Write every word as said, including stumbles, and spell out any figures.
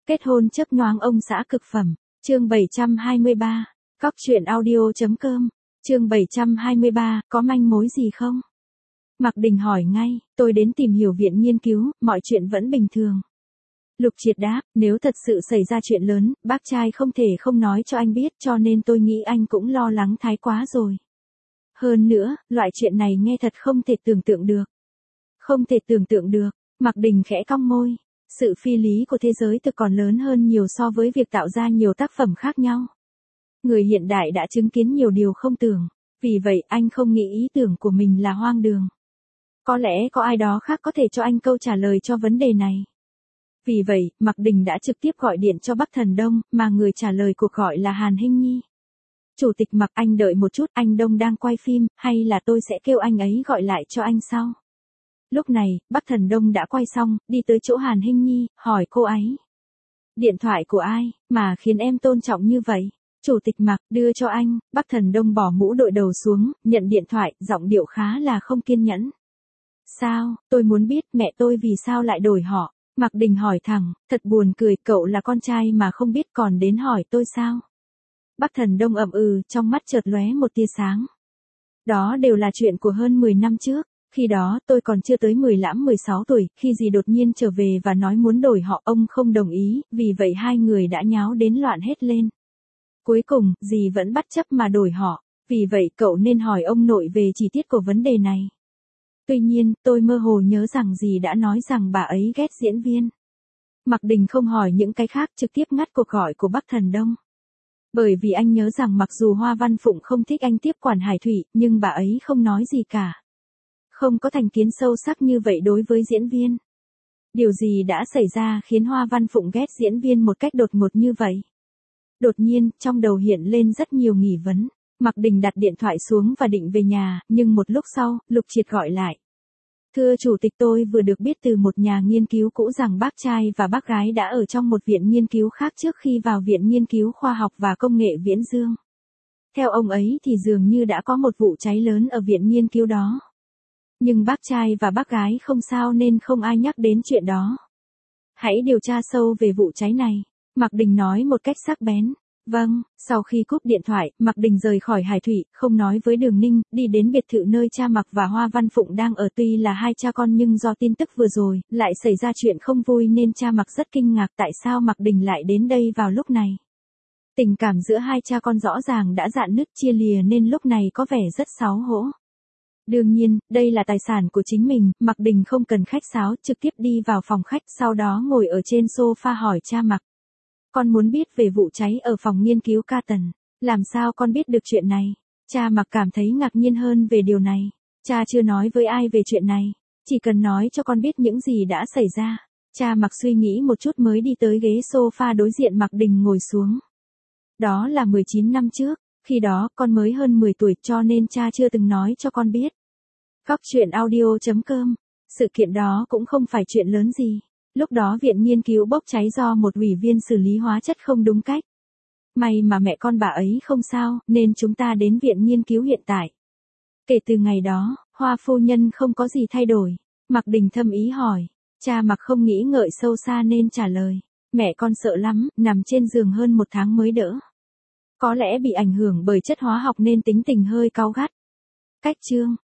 Kết hôn chớp nhoáng ông xã cực phẩm, chương bảy trăm hai mươi ba, cóc truyện audio.com, chương bảy trăm hai mươi ba, có manh mối gì không? Mạc Đình hỏi ngay, tôi đến tìm hiểu viện nghiên cứu, mọi chuyện vẫn bình thường. Lục Triệt đáp, nếu thật sự xảy ra chuyện lớn, bác trai không thể không nói cho anh biết, cho nên tôi nghĩ anh cũng lo lắng thái quá rồi. Hơn nữa, loại chuyện này nghe thật không thể tưởng tượng được. Không thể tưởng tượng được, Mạc Đình khẽ cong môi. Sự phi lý của thế giới thực còn lớn hơn nhiều so với việc tạo ra nhiều tác phẩm khác nhau. Người hiện đại đã chứng kiến nhiều điều không tưởng, vì vậy anh không nghĩ ý tưởng của mình là hoang đường. Có lẽ có ai đó khác có thể cho anh câu trả lời cho vấn đề này. Vì vậy, Mạc Đình đã trực tiếp gọi điện cho Bắc Thần Đông, mà người trả lời cuộc gọi là Hàn Hinh Nhi. Chủ tịch Mạc, anh đợi một chút, anh Đông đang quay phim, hay là tôi sẽ kêu anh ấy gọi lại cho anh sau? Lúc này, Bắc Thần Đông đã quay xong, đi tới chỗ Hàn Hinh Nhi, hỏi cô ấy. Điện thoại của ai, mà khiến em tôn trọng như vậy? Chủ tịch Mạc, đưa cho anh. Bắc Thần Đông bỏ mũ đội đầu xuống, nhận điện thoại, giọng điệu khá là không kiên nhẫn. Sao, tôi muốn biết mẹ tôi vì sao lại đổi họ? Mạc Đình hỏi thẳng, thật buồn cười, cậu là con trai mà không biết còn đến hỏi tôi sao? Bắc Thần Đông ậm ừ, trong mắt chợt lóe một tia sáng. Đó đều là chuyện của hơn mười năm trước. Khi đó tôi còn chưa tới mười lăm mười sáu tuổi, khi dì đột nhiên trở về và nói muốn đổi họ, ông không đồng ý, vì vậy hai người đã nháo đến loạn hết lên. Cuối cùng, dì vẫn bắt chấp mà đổi họ, vì vậy cậu nên hỏi ông nội về chi tiết của vấn đề này. Tuy nhiên, tôi mơ hồ nhớ rằng dì đã nói rằng bà ấy ghét diễn viên. Mạc Đình không hỏi những cái khác, trực tiếp ngắt cuộc gọi của Bắc Thần Đông. Bởi vì anh nhớ rằng mặc dù Hoa Văn Phụng không thích anh tiếp quản Hải Thủy, nhưng bà ấy không nói gì cả. Không có thành kiến sâu sắc như vậy đối với diễn viên. Điều gì đã xảy ra khiến Hoa Văn Phụng ghét diễn viên một cách đột ngột như vậy? Đột nhiên, trong đầu hiện lên rất nhiều nghi vấn. Mạc Đình đặt điện thoại xuống và định về nhà, nhưng một lúc sau, Lục Triệt gọi lại. Thưa chủ tịch, tôi vừa được biết từ một nhà nghiên cứu cũ rằng bác trai và bác gái đã ở trong một viện nghiên cứu khác trước khi vào Viện Nghiên cứu Khoa học và Công nghệ Viễn Dương. Theo ông ấy thì dường như đã có một vụ cháy lớn ở viện nghiên cứu đó. Nhưng bác trai và bác gái không sao nên không ai nhắc đến chuyện đó. Hãy điều tra sâu về vụ cháy này, Mạc Đình nói một cách sắc bén. Vâng, sau khi cúp điện thoại, Mạc Đình rời khỏi Hải Thủy, không nói với Đường Ninh, đi đến biệt thự nơi cha Mạc và Hoa Văn Phụng đang ở. Tuy là hai cha con nhưng do tin tức vừa rồi, lại xảy ra chuyện không vui nên cha Mạc rất kinh ngạc tại sao Mạc Đình lại đến đây vào lúc này. Tình cảm giữa hai cha con rõ ràng đã rạn nứt chia lìa nên lúc này có vẻ rất xấu hổ. Đương nhiên, đây là tài sản của chính mình, Mạc Đình không cần khách sáo, trực tiếp đi vào phòng khách, sau đó ngồi ở trên sofa hỏi cha Mạc. Con muốn biết về vụ cháy ở phòng nghiên cứu Carton. Làm sao con biết được chuyện này? Cha Mạc cảm thấy ngạc nhiên hơn về điều này. Cha chưa nói với ai về chuyện này. Chỉ cần nói cho con biết những gì đã xảy ra. Cha Mạc suy nghĩ một chút mới đi tới ghế sofa đối diện Mạc Đình ngồi xuống. Đó là mười chín năm trước. Khi đó con mới hơn mười tuổi cho nên cha chưa từng nói cho con biết. Cóc truyện audio.com. Sự kiện đó cũng không phải chuyện lớn gì. Lúc đó viện nghiên cứu bốc cháy do một ủy viên xử lý hóa chất không đúng cách. May mà mẹ con bà ấy không sao, nên chúng ta đến viện nghiên cứu hiện tại. Kể từ ngày đó, Hoa phu nhân không có gì thay đổi. Mạc Đình thâm ý hỏi. Cha Mạc không nghĩ ngợi sâu xa nên trả lời. Mẹ con sợ lắm, nằm trên giường hơn một tháng mới đỡ. Có lẽ bị ảnh hưởng bởi chất hóa học nên tính tình hơi cáu gắt. Cách chương.